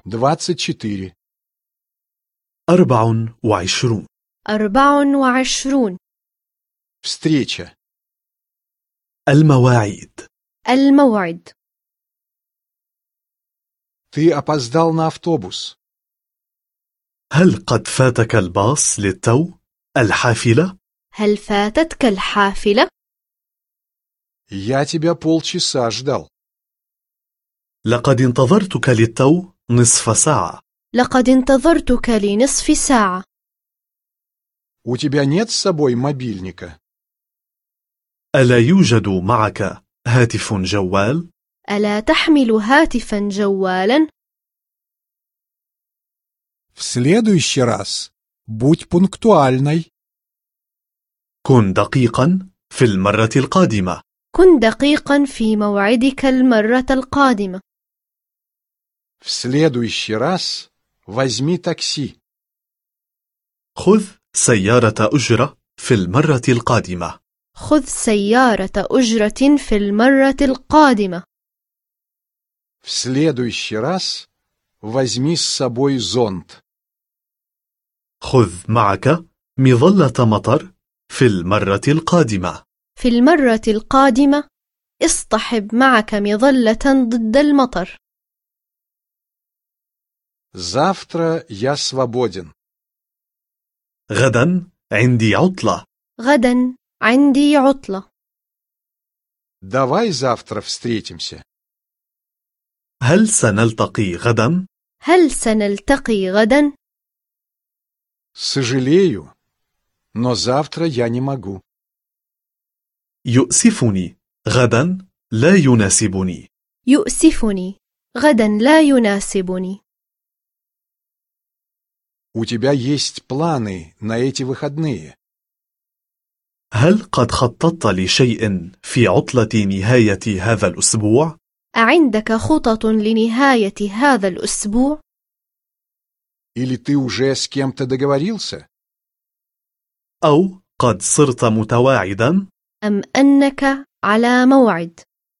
24. 24. 24. Встреча. المواعيد. الموعد. Ты опоздал на автобус. هل قد فاتك الباص للتو؟ الحافلة؟ هل فاتتك الحافلة؟ Я тебя полчаса ждал. لقد انتظرتك للتو نصف ساعة. لقد انتظرتك لنصف ساعة. У тебя нет с собой мобильника? ألا يوجد معك هاتف جوال؟ ألا تحمل هاتفا جوالا؟ В следующий раз будь пунктуальной. كن دقيقا في المرة القادمة. كن دقيقا في موعدك المرة القادمة. В следующий раз возьми такси. خذ سيارة أجرة في المرة القادمة. خذ سيارة أجرة في المرة القادمة. В следующий раз возьми с собой зонт. خذ معك مظلة مطر في المرة القادمة. في المرة القادمة اصطحب معك مظلة ضد المطر. Завтра я свободен. غدا عندي عطلة. غدا عندي عطلة. Давай завтра встретимся. هل سنلتقي غدا؟ هل سنلتقي غدا؟ Сожалею, но завтра я не могу. يؤسفني، غدا لا يناسبني. يؤسفني، غدا لا يناسبني. У тебя есть планы на эти выходные? هل قد خططت لشيء في عطلة نهاية هذا الأسبوع؟ أعندك خطط لنهاية هذا الأسبوع؟ Или ты уже с кем-то договорился? أو قد صرت متواعدا؟ أم أنك على موعد؟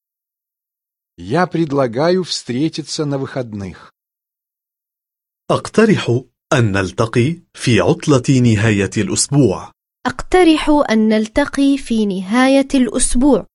Я предлагаю встретиться на выходных. أقترح أن نلتقي في عطلة نهاية الأسبوع. أقترح أن نلتقي في نهاية الأسبوع.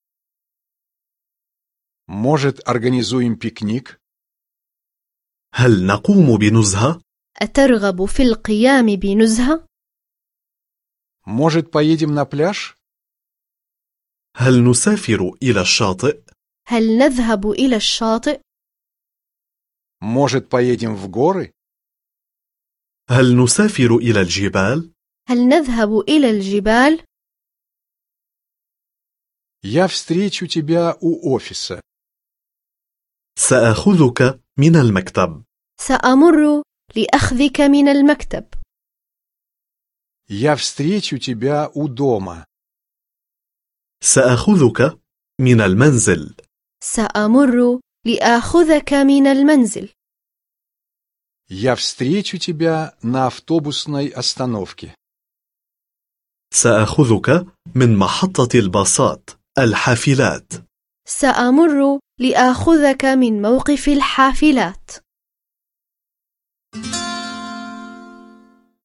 Может, организуем пикник? هل نقوم بنزهة؟ أترغب في القيام بنزهة؟ Может, поедем на пляж? هل نسافر إلى الشاطئ؟ هل نذهب إلى الشاطئ؟ Может, поедем в горы? هل نسافر إلى الجبال؟ هل نذهب إلى الجبال؟ Я встречу тебя у офиса. سأخذك من المكتب. سأمر لأخذك من المكتب. Я встречу тебя у дома. سأخذك من المنزل. سأمر لآخذك من المنزل. Я встречу тебя на автобусной остановке. سأخذك من محطة الباصات الحافلات. سأمر لآخذك من موقف الحافلات.